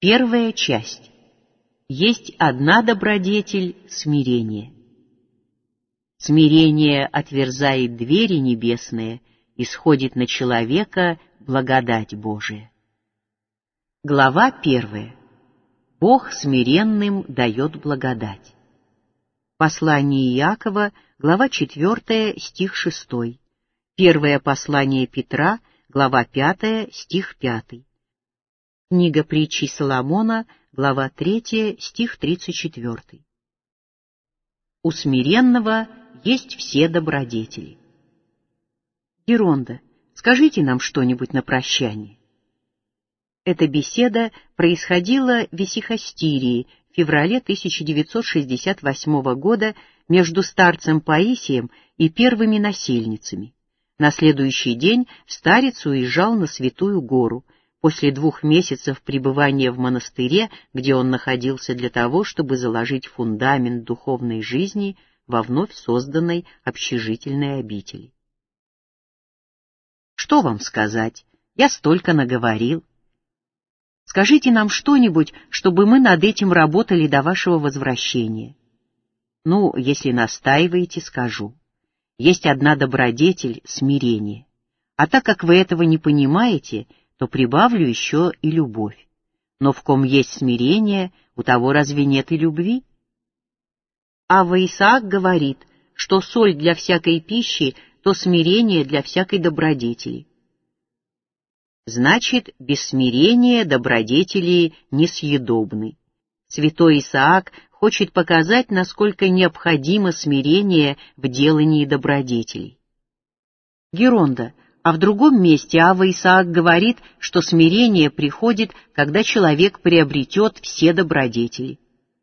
Первая часть. Есть одна добродетель — смирение. Смирение отверзает двери небесные, и сходит на человека благодать Божия. Глава 1. Бог смиренным дает благодать. Послание Иакова, глава 4, стих 6. Первое послание Петра, глава 5, стих 5. Книга притчей Соломона, глава 3, стих 34. У смиренного есть все добродетели. Геронда, скажите нам что-нибудь на прощание. Эта беседа происходила в Исихастирии в феврале 1968 года между старцем Паисием и первыми насельницами. На следующий день старец уезжал на Святую Гору, после 2 месяцев пребывания в монастыре, где он находился для того, чтобы заложить фундамент духовной жизни во вновь созданной общежительной обители. Что вам сказать? Я столько наговорил. Скажите нам что-нибудь, чтобы мы над этим работали до вашего возвращения. Ну, если настаиваете, скажу. Есть одна добродетель — смирение. А так как вы этого не понимаете, то прибавлю еще и любовь. Но в ком есть смирение, у того разве нет и любви? Авва Исаак говорит, что соль для всякой пищи, то смирение для всякой добродетели. Значит, без смирения добродетели несъедобны. Святой Исаак хочет показать, насколько необходимо смирение в делании добродетелей. Геронда, а в другом месте Авва Исаак говорит, что смирение приходит, когда человек приобретет все добродетели.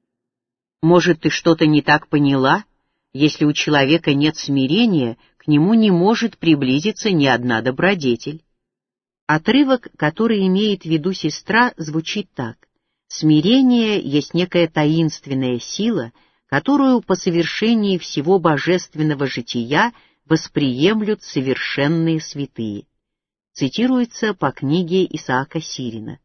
Может, ты что-то не так поняла? Если у человека нет смирения, к нему не может приблизиться ни одна добродетель. Отрывок, который имеет в виду сестра, звучит так. Смирение есть некая таинственная сила, которую по совершении всего божественного жития восприемлют совершенные святые. Цитируется по книге Исаака Сирина.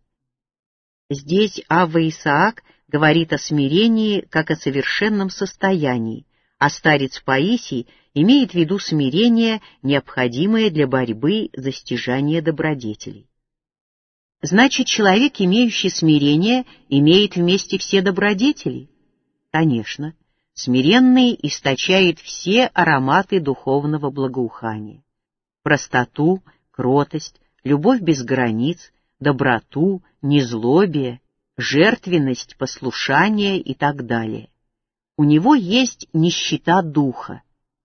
Здесь Авва Исаак говорит о смирении как о совершенном состоянии, а старец Паисий имеет в виду смирение, необходимое для борьбы за стяжание добродетелей. Значит, человек, имеющий смирение, имеет вместе все добродетели? Конечно. Смиренный источает все ароматы духовного благоухания. Простоту, кротость, любовь без границ, доброту, незлобие, жертвенность, послушание и так далее. У него есть нищета духа.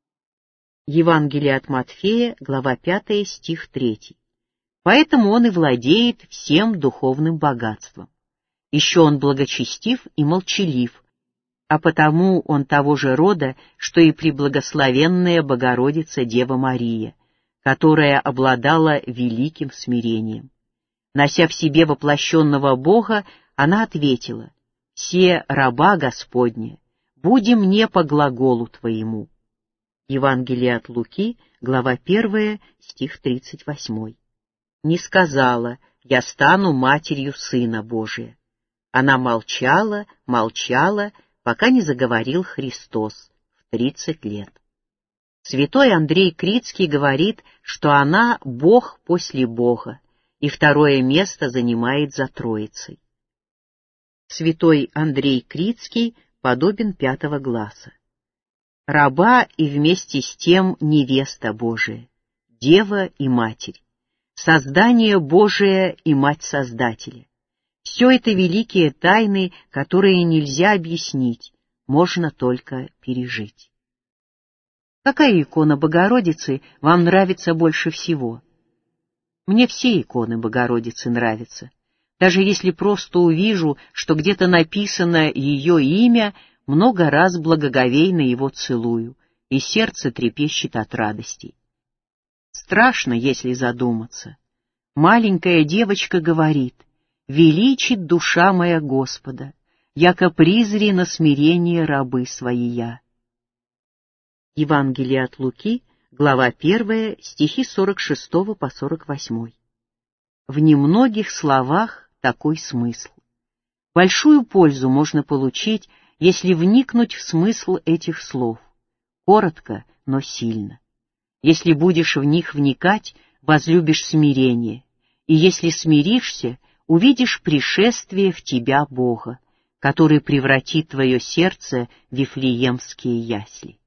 Евангелие от Матфея, глава 5, стих 3. Поэтому он и владеет всем духовным богатством. Еще он благочестив и молчалив, а потому он того же рода, что и преблагословенная Богородица Дева Мария, которая обладала великим смирением. Нося в себе воплощенного Бога, она ответила: «Се раба Господня, буди мне по глаголу Твоему». Евангелие от Луки, глава 1, стих 38. Не сказала: «Я стану матерью Сына Божия». Она молчала, пока не заговорил Христос в 30 лет. Святой Андрей Критский говорит, что она Бог после Бога, и второе место занимает за Троицей. Святой Андрей Критский подобен 5 гласа. Раба и вместе с тем невеста Божия, Дева и Матерь, создание Божие и Мать Создателя. Все это великие тайны, которые нельзя объяснить, можно только пережить. Какая икона Богородицы вам нравится больше всего? Мне все иконы Богородицы нравятся. Даже если просто увижу, что где-то написано ее имя, много раз благоговейно его целую, и сердце трепещет от радости. Страшно, если задуматься. Маленькая девочка говорит: «Величит душа моя Господа, яко призри на смирение рабы своия». Евангелие от Луки, глава 1, стихи 46 по 48. В немногих словах такой смысл. Большую пользу можно получить, если вникнуть в смысл этих слов, коротко, но сильно. Если будешь в них вникать, возлюбишь смирение, и если смиришься, увидишь пришествие в тебя Бога, который превратит твое сердце в вифлеемские ясли.